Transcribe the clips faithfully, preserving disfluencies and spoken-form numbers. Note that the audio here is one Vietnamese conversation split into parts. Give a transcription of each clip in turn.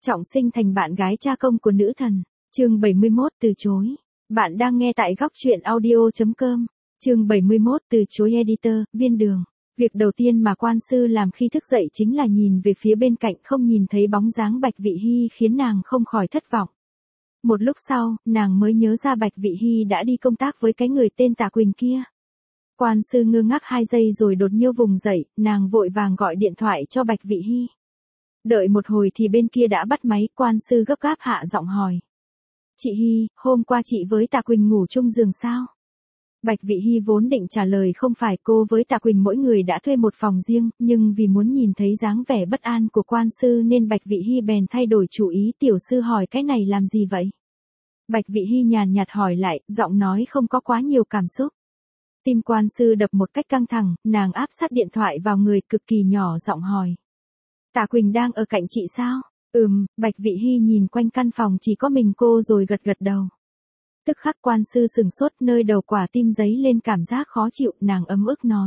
Trọng sinh thành bạn gái cha công của nữ thần. Chương bảy mươi mốt từ chối. Bạn đang nghe tại góc truyện audio chấm com. Chương bảy mươi mốt từ chối editor, Viên Đường. Việc đầu tiên mà quan sư làm khi thức dậy chính là nhìn về phía bên cạnh, không nhìn thấy bóng dáng Bạch Vị Hy khiến nàng không khỏi thất vọng. Một lúc sau, nàng mới nhớ ra Bạch Vị Hy đã đi công tác với cái người tên Tạ Quỳnh kia. Quan sư ngơ ngác hai giây rồi đột nhiên vùng dậy, nàng vội vàng gọi điện thoại cho Bạch Vị Hy. Đợi một hồi thì bên kia đã bắt máy, quan sư gấp gáp hạ giọng hỏi. Chị Hy, hôm qua chị với Tạ Quỳnh ngủ chung giường sao? Bạch Vị Hy vốn định trả lời không phải, cô với Tạ Quỳnh mỗi người đã thuê một phòng riêng, nhưng vì muốn nhìn thấy dáng vẻ bất an của quan sư nên Bạch Vị Hy bèn thay đổi chủ ý. Tiểu sư hỏi cái này làm gì vậy? Bạch Vị Hy nhàn nhạt hỏi lại, giọng nói không có quá nhiều cảm xúc. Tim quan sư đập một cách căng thẳng, nàng áp sát điện thoại vào người, cực kỳ nhỏ giọng hỏi. Tạ Quỳnh đang ở cạnh chị sao? Ừm, Bạch Vị Hy nhìn quanh căn phòng chỉ có mình cô rồi gật gật đầu. Tức khắc quan sư sừng sốt, nơi đầu quả tim dấy lên cảm giác khó chịu, nàng ấm ức nói.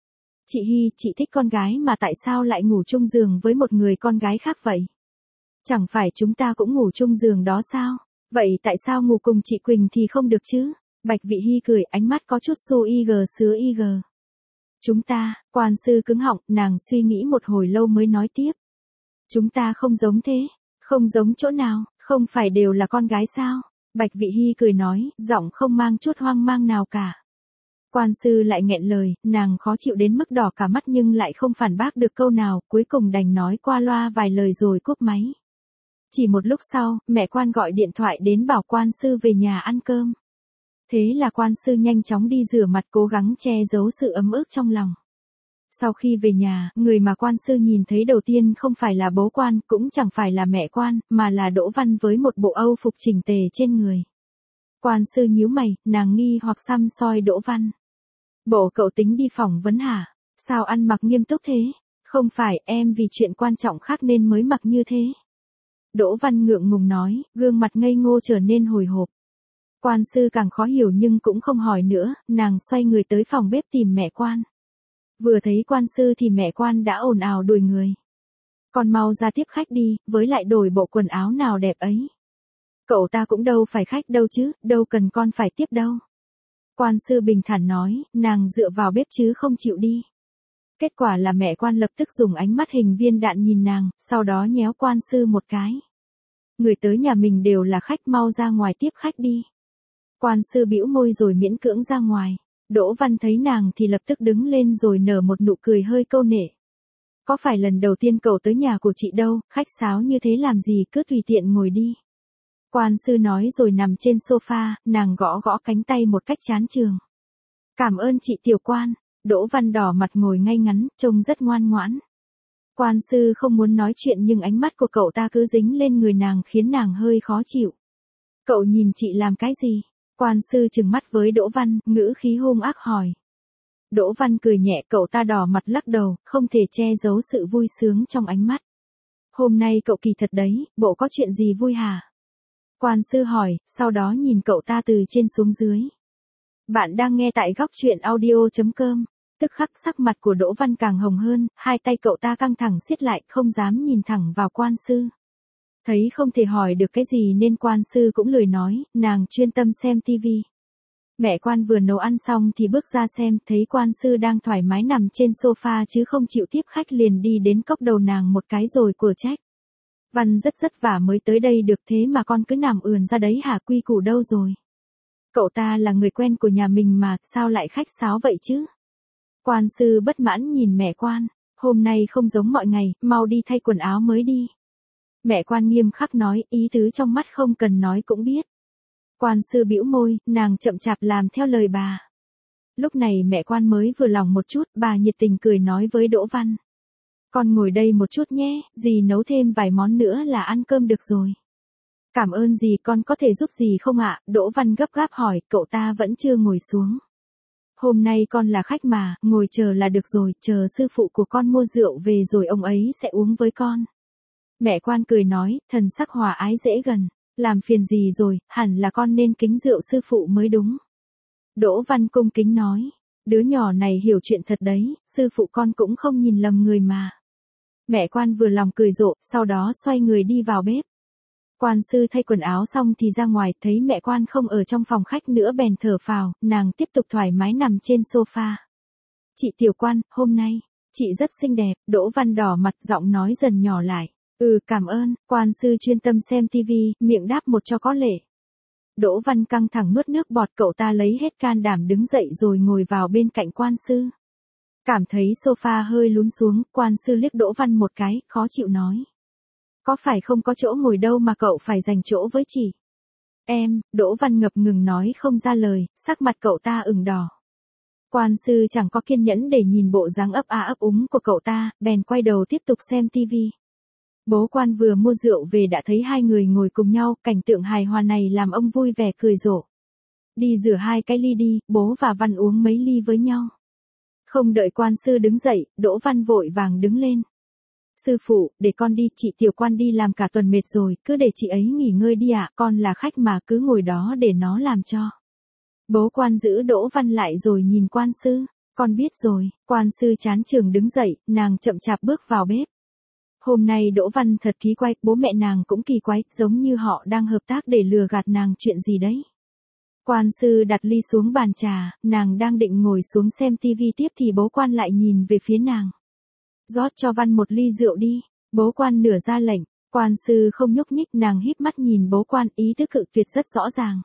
Chị Hy, chị thích con gái mà tại sao lại ngủ chung giường với một người con gái khác vậy? Chẳng phải chúng ta cũng ngủ chung giường đó sao? Vậy tại sao ngủ cùng chị Quỳnh thì không được chứ? Bạch Vị Hy cười, ánh mắt có chút xu y gờ sứa y gờ. Chúng ta, quan sư cứng họng, nàng suy nghĩ một hồi lâu mới nói tiếp. Chúng ta không giống thế. Không giống chỗ nào, không phải đều là con gái sao? Bạch Vị Hy cười nói, giọng không mang chút hoang mang nào cả. Quan sư lại nghẹn lời, nàng khó chịu đến mức đỏ cả mắt nhưng lại không phản bác được câu nào, cuối cùng đành nói qua loa vài lời rồi cúp máy. Chỉ một lúc sau, mẹ quan gọi điện thoại đến bảo quan sư về nhà ăn cơm. Thế là quan sư nhanh chóng đi rửa mặt, cố gắng che giấu sự ấm ức trong lòng. Sau khi về nhà, người mà quan sư nhìn thấy đầu tiên không phải là bố quan, cũng chẳng phải là mẹ quan, mà là Đỗ Văn với một bộ âu phục chỉnh tề trên người. Quan sư nhíu mày, nàng nghi hoặc săm soi Đỗ Văn. Bộ cậu tính đi phỏng vấn hả? Sao ăn mặc nghiêm túc thế? Không phải, em vì chuyện quan trọng khác nên mới mặc như thế. Đỗ Văn ngượng ngùng nói, gương mặt ngây ngô trở nên hồi hộp. Quan sư càng khó hiểu nhưng cũng không hỏi nữa, nàng xoay người tới phòng bếp tìm mẹ quan. Vừa thấy quan sư thì mẹ quan đã ồn ào đuổi người. Con mau ra tiếp khách đi, với lại đổi bộ quần áo nào đẹp ấy. Cậu ta cũng đâu phải khách đâu chứ, đâu cần con phải tiếp đâu. Quan sư bình thản nói, nàng dựa vào bếp chứ không chịu đi. Kết quả là mẹ quan lập tức dùng ánh mắt hình viên đạn nhìn nàng, sau đó nhéo quan sư một cái. Người tới nhà mình đều là khách, mau ra ngoài tiếp khách đi. Quan sư bĩu môi rồi miễn cưỡng ra ngoài. Đỗ Văn thấy nàng thì lập tức đứng lên rồi nở một nụ cười hơi câu nệ. Có phải lần đầu tiên cậu tới nhà của chị đâu, khách sáo như thế làm gì, cứ tùy tiện ngồi đi. Quan sư nói rồi nằm trên sofa, nàng gõ gõ cánh tay một cách chán chường. Cảm ơn chị tiểu quan. Đỗ Văn đỏ mặt ngồi ngay ngắn, trông rất ngoan ngoãn. Quan sư không muốn nói chuyện nhưng ánh mắt của cậu ta cứ dính lên người nàng khiến nàng hơi khó chịu. Cậu nhìn chị làm cái gì? Quan sư trừng mắt với Đỗ Văn, ngữ khí hung ác hỏi. Đỗ Văn cười nhẹ, cậu ta đỏ mặt lắc đầu, không thể che giấu sự vui sướng trong ánh mắt. Hôm nay cậu kỳ thật đấy, bộ có chuyện gì vui hả? Quan sư hỏi, sau đó nhìn cậu ta từ trên xuống dưới. Bạn đang nghe tại góc truyện audio chấm com. Tức khắc sắc mặt của Đỗ Văn càng hồng hơn, hai tay cậu ta căng thẳng siết lại, không dám nhìn thẳng vào quan sư. Thấy không thể hỏi được cái gì nên quan sư cũng lười nói, nàng chuyên tâm xem tivi. Mẹ quan vừa nấu ăn xong thì bước ra xem, thấy quan sư đang thoải mái nằm trên sofa chứ không chịu tiếp khách, liền đi đến cốc đầu nàng một cái rồi của trách. Văn rất rất vả mới tới đây được, thế mà con cứ nằm ườn ra đấy hả, quy củ đâu rồi? Cậu ta là người quen của nhà mình mà, sao lại khách sáo vậy chứ? Quan sư bất mãn nhìn mẹ quan, hôm nay không giống mọi ngày, mau đi thay quần áo mới đi. Mẹ quan nghiêm khắc nói, ý tứ trong mắt không cần nói cũng biết. Quan sư bĩu môi, nàng chậm chạp làm theo lời bà. Lúc này mẹ quan mới vừa lòng một chút, bà nhiệt tình cười nói với Đỗ Văn. Con ngồi đây một chút nhé, dì nấu thêm vài món nữa là ăn cơm được rồi. Cảm ơn dì, con có thể giúp gì không ạ? Đỗ Văn gấp gáp hỏi, cậu ta vẫn chưa ngồi xuống. Hôm nay con là khách mà, ngồi chờ là được rồi, chờ sư phụ của con mua rượu về rồi ông ấy sẽ uống với con. Mẹ quan cười nói, thần sắc hòa ái dễ gần, làm phiền gì rồi, hẳn là con nên kính rượu sư phụ mới đúng. Đỗ Văn cung kính nói, đứa nhỏ này hiểu chuyện thật đấy, sư phụ con cũng không nhìn lầm người mà. Mẹ quan vừa lòng cười rộ, sau đó xoay người đi vào bếp. Quan sư thay quần áo xong thì ra ngoài, thấy mẹ quan không ở trong phòng khách nữa bèn thở phào, nàng tiếp tục thoải mái nằm trên sofa. Chị tiểu quan, hôm nay, chị rất xinh đẹp. Đỗ Văn đỏ mặt, giọng nói dần nhỏ lại. Ừ, cảm ơn. Quan sư chuyên tâm xem tivi, miệng đáp một cho có lệ. Đỗ Văn căng thẳng nuốt nước bọt, cậu ta lấy hết can đảm đứng dậy rồi ngồi vào bên cạnh quan sư. Cảm thấy sofa hơi lún xuống, quan sư liếc Đỗ Văn một cái, khó chịu nói. Có phải không có chỗ ngồi đâu mà cậu phải dành chỗ với chị? Em, Đỗ Văn ngập ngừng nói không ra lời, sắc mặt cậu ta ửng đỏ. Quan sư chẳng có kiên nhẫn để nhìn bộ dáng ấp a ấp úng của cậu ta, bèn quay đầu tiếp tục xem tivi. Bố quan vừa mua rượu về đã thấy hai người ngồi cùng nhau, cảnh tượng hài hòa này làm ông vui vẻ cười rộ. Đi rửa hai cái ly đi, bố và Văn uống mấy ly với nhau. Không đợi quan sư đứng dậy, Đỗ Văn vội vàng đứng lên. Sư phụ, để con đi, chị tiểu quan đi làm cả tuần mệt rồi, cứ để chị ấy nghỉ ngơi đi ạ, con là khách mà, cứ ngồi đó để nó làm cho. Bố quan giữ Đỗ Văn lại rồi nhìn quan sư, con biết rồi. Quan sư chán chường đứng dậy, nàng chậm chạp bước vào bếp. Hôm nay Đỗ Văn thật kỳ quái, bố mẹ nàng cũng kỳ quái, giống như họ đang hợp tác để lừa gạt nàng chuyện gì đấy. Quan sư đặt ly xuống bàn trà, nàng đang định ngồi xuống xem tivi tiếp thì bố quan lại nhìn về phía nàng. Rót cho Văn một ly rượu đi. Bố quan nửa ra lệnh, quan sư không nhúc nhích, nàng híp mắt nhìn bố quan, ý tứ cự tuyệt rất rõ ràng.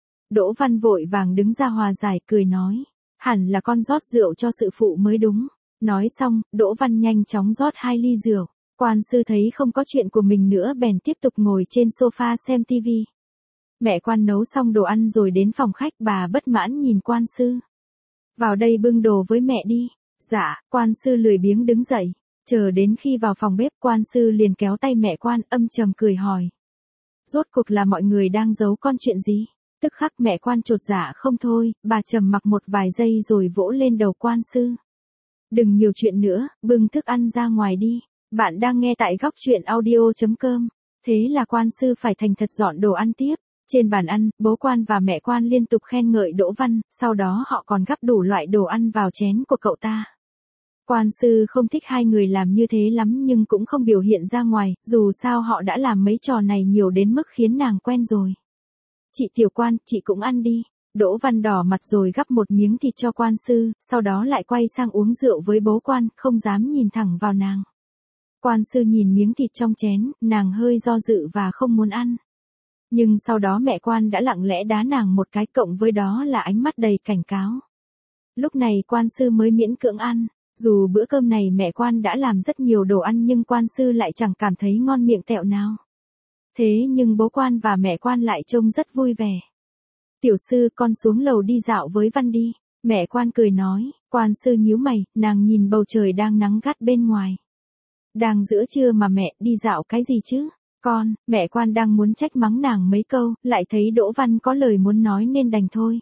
Đỗ Văn vội vàng đứng ra hòa giải, cười nói, hẳn là con rót rượu cho sự phụ mới đúng. Nói xong, Đỗ Văn nhanh chóng rót hai ly rượu. Quan sư thấy không có chuyện của mình nữa bèn tiếp tục ngồi trên sofa xem tivi. Mẹ quan nấu xong đồ ăn rồi đến phòng khách, bà bất mãn nhìn quan sư. Vào đây bưng đồ với mẹ đi. Dạ, quan sư lười biếng đứng dậy. Chờ đến khi vào phòng bếp, quan sư liền kéo tay mẹ quan, âm trầm cười hỏi. Rốt cuộc là mọi người đang giấu con chuyện gì? Tức khắc mẹ quan chột dạ không thôi, bà trầm mặc một vài giây rồi vỗ lên đầu quan sư. Đừng nhiều chuyện nữa, bưng thức ăn ra ngoài đi. Bạn đang nghe tại góc truyện audio chấm com. Thế là quan sư phải thành thật dọn đồ ăn tiếp. Trên bàn ăn, bố quan và mẹ quan liên tục khen ngợi Đỗ Văn, sau đó họ còn gắp đủ loại đồ ăn vào chén của cậu ta. Quan sư không thích hai người làm như thế lắm nhưng cũng không biểu hiện ra ngoài, dù sao họ đã làm mấy trò này nhiều đến mức khiến nàng quen rồi. Chị tiểu quan, chị cũng ăn đi. Đỗ Văn đỏ mặt rồi gắp một miếng thịt cho quan sư, sau đó lại quay sang uống rượu với bố quan, không dám nhìn thẳng vào nàng. Quan sư nhìn miếng thịt trong chén, nàng hơi do dự và không muốn ăn. Nhưng sau đó mẹ quan đã lặng lẽ đá nàng một cái, cộng với đó là ánh mắt đầy cảnh cáo. Lúc này quan sư mới miễn cưỡng ăn, dù bữa cơm này mẹ quan đã làm rất nhiều đồ ăn nhưng quan sư lại chẳng cảm thấy ngon miệng tẹo nào. Thế nhưng bố quan và mẹ quan lại trông rất vui vẻ. Tiểu sư, con xuống lầu đi dạo với Văn đi. Mẹ quan cười nói, quan sư nhíu mày, nàng nhìn bầu trời đang nắng gắt bên ngoài. Đang giữa trưa mà mẹ, đi dạo cái gì chứ? Con, mẹ quan đang muốn trách mắng nàng mấy câu, lại thấy Đỗ Văn có lời muốn nói nên đành thôi.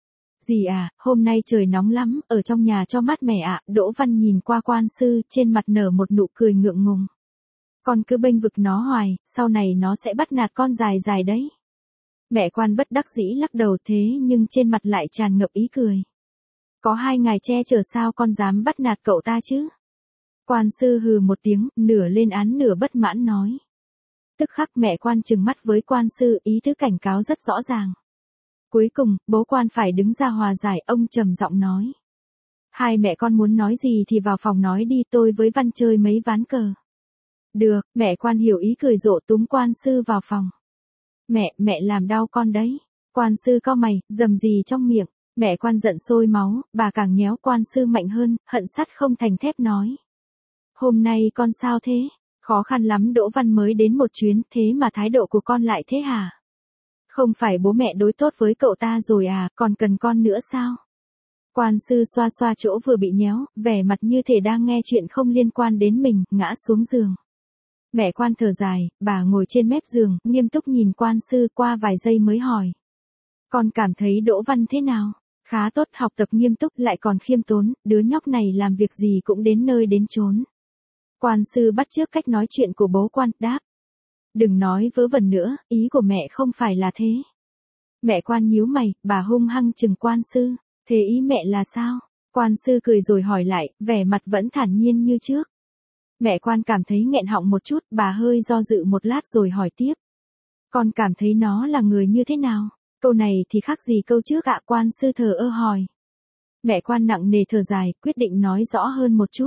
Dì à, hôm nay trời nóng lắm, ở trong nhà cho mát mẻ ạ. Đỗ Văn nhìn qua quan sư, trên mặt nở một nụ cười ngượng ngùng. Con cứ bênh vực nó hoài, sau này nó sẽ bắt nạt con dài dài đấy. Mẹ quan bất đắc dĩ lắc đầu, thế nhưng trên mặt lại tràn ngập ý cười. Có hai ngài che chở sao con dám bắt nạt cậu ta chứ? Quan sư hừ một tiếng, nửa lên án nửa bất mãn nói. Tức khắc mẹ quan trừng mắt với quan sư, ý tứ cảnh cáo rất rõ ràng. Cuối cùng, bố quan phải đứng ra hòa giải, ông trầm giọng nói. Hai mẹ con muốn nói gì thì vào phòng nói đi, tôi với Văn chơi mấy ván cờ. Được, mẹ quan hiểu ý cười rộ túm quan sư vào phòng. Mẹ, mẹ làm đau con đấy. Quan sư cau mày, rầm rì trong miệng. Mẹ quan giận sôi máu, bà càng nhéo quan sư mạnh hơn, hận sắt không thành thép nói. Hôm nay con sao thế? Khó khăn lắm Đỗ Văn mới đến một chuyến, thế mà thái độ của con lại thế hả? Không phải bố mẹ đối tốt với cậu ta rồi à, còn cần con nữa sao? Quan sư xoa xoa chỗ vừa bị nhéo, vẻ mặt như thể đang nghe chuyện không liên quan đến mình, ngã xuống giường. Mẹ quan thở dài, bà ngồi trên mép giường, nghiêm túc nhìn quan sư, qua vài giây mới hỏi. Con cảm thấy Đỗ Văn thế nào? Khá tốt, học tập nghiêm túc lại còn khiêm tốn, đứa nhóc này làm việc gì cũng đến nơi đến chốn. Quan sư bắt chước cách nói chuyện của bố quan, đáp. Đừng nói vớ vẩn nữa, ý của mẹ không phải là thế. Mẹ quan nhíu mày, bà hung hăng chừng quan sư. Thế ý mẹ là sao? Quan sư cười rồi hỏi lại, vẻ mặt vẫn thản nhiên như trước. Mẹ quan cảm thấy nghẹn họng một chút, bà hơi do dự một lát rồi hỏi tiếp. Con cảm thấy nó là người như thế nào? Câu này thì khác gì câu trước ạ? Quan sư thờ ơ hỏi. Mẹ quan nặng nề thở dài, quyết định nói rõ hơn một chút.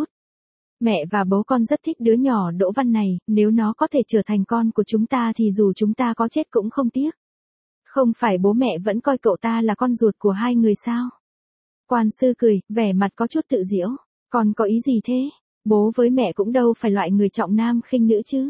Mẹ và bố con rất thích đứa nhỏ Đỗ Văn này, nếu nó có thể trở thành con của chúng ta thì dù chúng ta có chết cũng không tiếc. Không phải bố mẹ vẫn coi cậu ta là con ruột của hai người sao? Quan sư cười, vẻ mặt có chút tự giễu. Con có ý gì thế? Bố với mẹ cũng đâu phải loại người trọng nam khinh nữ chứ.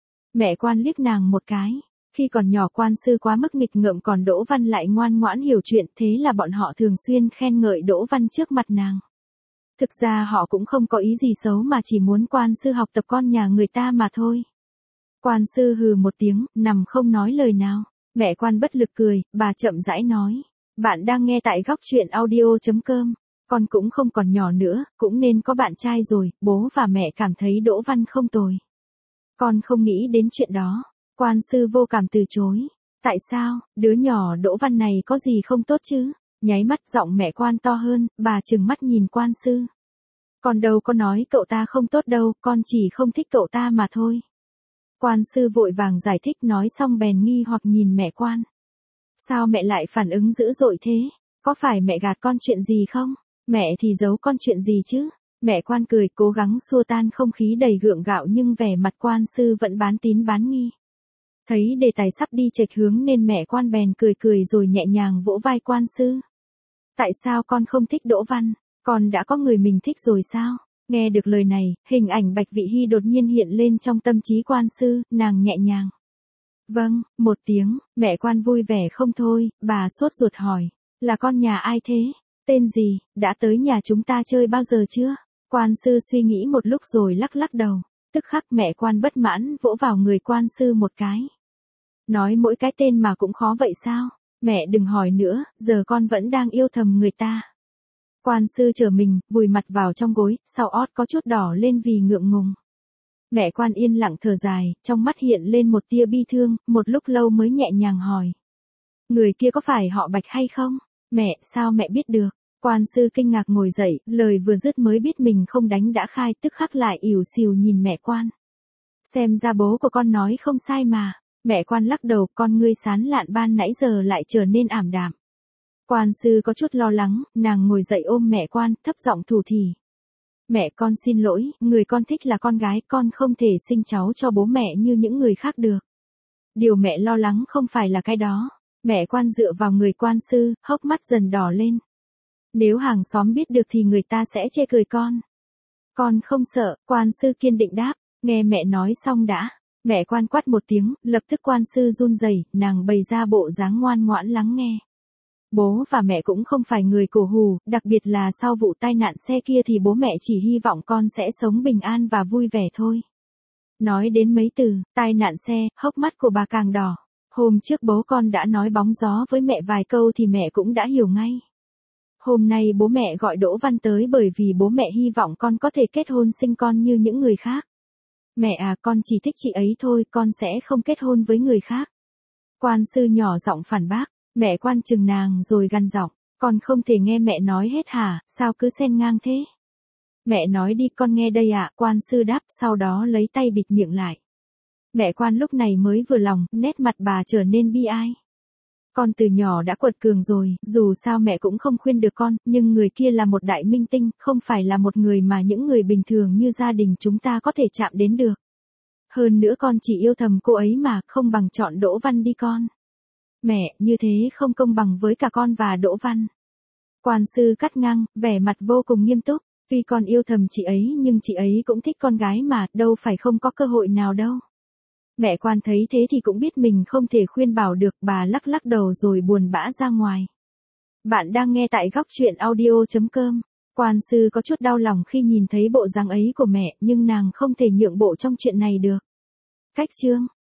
Mẹ quan liếc nàng một cái. Khi còn nhỏ quan sư quá mức nghịch ngợm còn Đỗ Văn lại ngoan ngoãn hiểu chuyện, thế là bọn họ thường xuyên khen ngợi Đỗ Văn trước mặt nàng. Thực ra họ cũng không có ý gì xấu mà chỉ muốn quan sư học tập con nhà người ta mà thôi. Quan sư hừ một tiếng, nằm không nói lời nào. Mẹ quan bất lực cười, bà chậm rãi nói. Bạn đang nghe tại góc truyện audio chấm com. Con cũng không còn nhỏ nữa, cũng nên có bạn trai rồi, bố và mẹ cảm thấy Đỗ Văn không tồi. Con không nghĩ đến chuyện đó. Quan sư vô cảm từ chối. Tại sao, đứa nhỏ Đỗ Văn này có gì không tốt chứ? Nháy mắt giọng mẹ quan to hơn, bà trừng mắt nhìn quan sư. Con đâu có nói cậu ta không tốt đâu, con chỉ không thích cậu ta mà thôi. Quan sư vội vàng giải thích nói xong bèn nghi hoặc nhìn mẹ quan. Sao mẹ lại phản ứng dữ dội thế? Có phải mẹ gạt con chuyện gì không? Mẹ thì giấu con chuyện gì chứ? Mẹ quan cười cố gắng xua tan không khí đầy gượng gạo nhưng vẻ mặt quan sư vẫn bán tín bán nghi. Thấy đề tài sắp đi chệch hướng nên mẹ quan bèn cười cười rồi nhẹ nhàng vỗ vai quan sư. Tại sao con không thích Đỗ Văn? Con đã có người mình thích rồi sao? Nghe được lời này, hình ảnh Bạch Vị Hy đột nhiên hiện lên trong tâm trí quan sư, nàng nhẹ nhàng. Vâng, một tiếng, mẹ quan vui vẻ không thôi, bà sốt ruột hỏi. Là con nhà ai thế? Tên gì? Đã tới nhà chúng ta chơi bao giờ chưa? Quan sư suy nghĩ một lúc rồi lắc lắc đầu. Tức khắc mẹ quan bất mãn vỗ vào người quan sư một cái. Nói mỗi cái tên mà cũng khó vậy sao? Mẹ đừng hỏi nữa, giờ con vẫn đang yêu thầm người ta. Quan sư trở mình, vùi mặt vào trong gối, sau ót có chút đỏ lên vì ngượng ngùng. Mẹ quan yên lặng thở dài, trong mắt hiện lên một tia bi thương, một lúc lâu mới nhẹ nhàng hỏi. Người kia có phải họ Bạch hay không? Mẹ, sao mẹ biết được? Quan sư kinh ngạc ngồi dậy, lời vừa dứt mới biết mình không đánh đã khai, tức khắc lại ỉu xìu nhìn mẹ quan. Xem ra bố của con nói không sai mà. Mẹ quan lắc đầu, con ngươi sán lạn ban nãy giờ lại trở nên ảm đạm. Quan sư có chút lo lắng, nàng ngồi dậy ôm mẹ quan, thấp giọng thủ thỉ. Mẹ con xin lỗi, người con thích là con gái, con không thể sinh cháu cho bố mẹ như những người khác được. Điều mẹ lo lắng không phải là cái đó. Mẹ quan dựa vào người quan sư, hốc mắt dần đỏ lên. Nếu hàng xóm biết được thì người ta sẽ chê cười con. Con không sợ, quan sư kiên định đáp, nghe mẹ nói xong đã. Mẹ quan quát một tiếng, lập tức quan sư run rẩy, nàng bày ra bộ dáng ngoan ngoãn lắng nghe. Bố và mẹ cũng không phải người cổ hủ, đặc biệt là sau vụ tai nạn xe kia thì bố mẹ chỉ hy vọng con sẽ sống bình an và vui vẻ thôi. Nói đến mấy từ, tai nạn xe, hốc mắt của bà càng đỏ. Hôm trước bố con đã nói bóng gió với mẹ vài câu thì mẹ cũng đã hiểu ngay. Hôm nay bố mẹ gọi Đỗ Văn tới bởi vì bố mẹ hy vọng con có thể kết hôn sinh con như những người khác. Mẹ à, con chỉ thích chị ấy thôi, con sẽ không kết hôn với người khác. Quan sư nhỏ giọng phản bác, mẹ quan chừng nàng rồi gằn giọng, con không thể nghe mẹ nói hết hả, sao cứ xen ngang thế? Mẹ nói đi con nghe đây ạ, quan sư đáp sau đó lấy tay bịt miệng lại. Mẹ quan lúc này mới vừa lòng, nét mặt bà trở nên bi ai. Con từ nhỏ đã quật cường rồi, dù sao mẹ cũng không khuyên được con, nhưng người kia là một đại minh tinh, không phải là một người mà những người bình thường như gia đình chúng ta có thể chạm đến được. Hơn nữa con chỉ yêu thầm cô ấy mà, không bằng chọn Đỗ Văn đi con. Mẹ, như thế không công bằng với cả con và Đỗ Văn. Quan sư cắt ngang, vẻ mặt vô cùng nghiêm túc, tuy con yêu thầm chị ấy nhưng chị ấy cũng thích con gái mà, đâu phải không có cơ hội nào đâu. Mẹ quan thấy thế thì cũng biết mình không thể khuyên bảo được, bà lắc lắc đầu rồi buồn bã ra ngoài. Bạn đang nghe tại góc truyện audio chấm com. Quan sư có chút đau lòng khi nhìn thấy bộ dáng ấy của mẹ, nhưng nàng không thể nhượng bộ trong chuyện này được. Cách chương